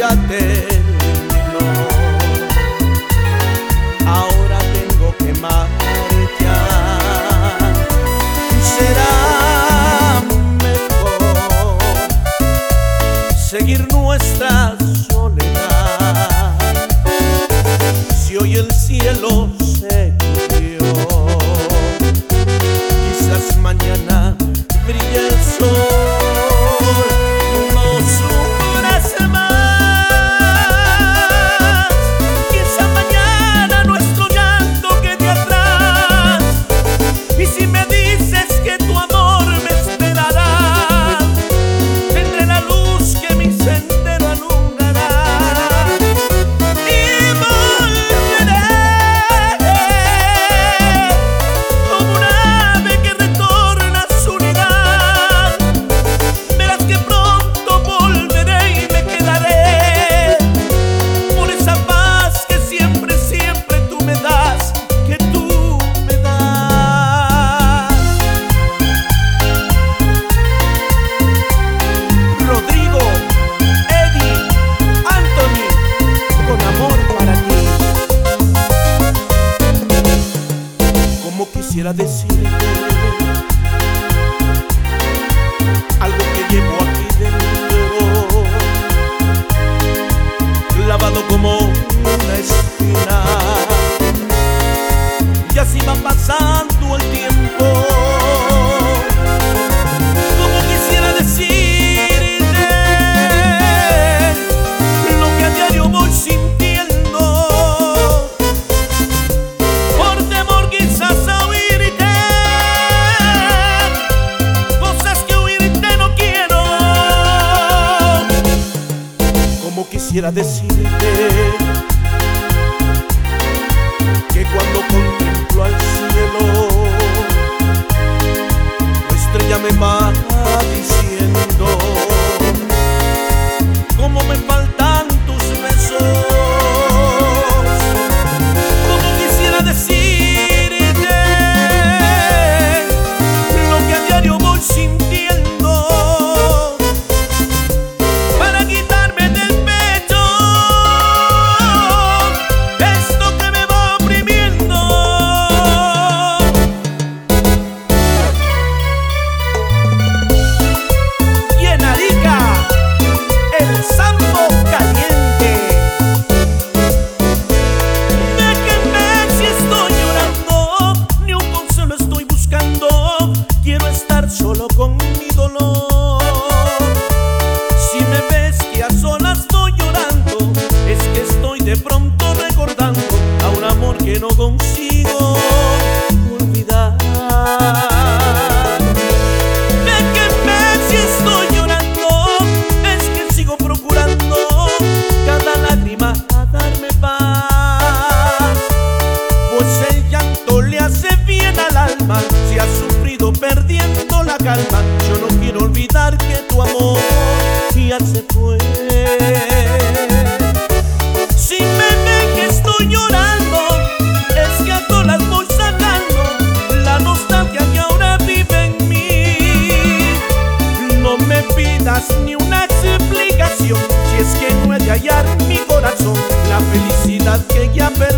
terminó. Ahora tengo que marchar. Será mejor seguir nuestra soledad. Si hoy el cielo se cubrió, quizás mañana brille el sol. No sufras más, quizá mañana nuestro llanto quede atrás. Y si me dices que tu amor me esperará, tendré la luz que mi sendero alumbrará. Y volveré como un ave que retorna a su nidal. Verás que pronto volveré y me quedaré por esa paz que siempre, siempre tú me das, que tú me das. Rodrigo, Eddie, Anthony, con amor para ti. Como quisiera decirte algo que llevo aquí dentro, clavado como una espina. Y así va pasando el tiempo. Como quisiera decirte lo que a diario voy sintiendo, por temor quizás a oírte cosas que oírte no quiero. Como quisiera decirte que cuando contemplo al cielo, la estrella me va diciendo cómo me faltan tus besos. Como quisiera decirte lo que a diario voy sintiendo, para quitarme del pecho esto que me va oprimiendo. Y en Arica, el sambo caliente. Déjenme si estoy llorando, ni un consuelo estoy buscando. Quiero estar solo con mi dolor. Si me ves que a solas estoy llorando, es que estoy de pronto recordando a un amor que no consigo olvidar. Déjenme si estoy llorando, es que sigo procurando cada lágrima a darme paz. Pues el llanto le hace bien al alma, si has sufrido perdiendo la calma. Yo no quiero olvidar que tu amor ya se fue. Si me ven que estoy llorando, es que a solas voy sanando la nostalgia que ahora vive en mí. No me pidas ni una explicación, si es que no he de hallar en mi corazón la felicidad que ya perdí.